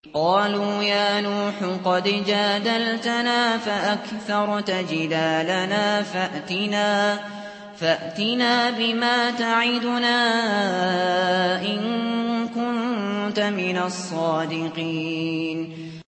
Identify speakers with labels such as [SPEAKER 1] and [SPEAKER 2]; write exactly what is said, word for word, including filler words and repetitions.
[SPEAKER 1] قالوا يا نوح قد جادلتنا فأكثرت جدالنا فأتنا, فأتنا بما تعدنا إن كنت من الصادقين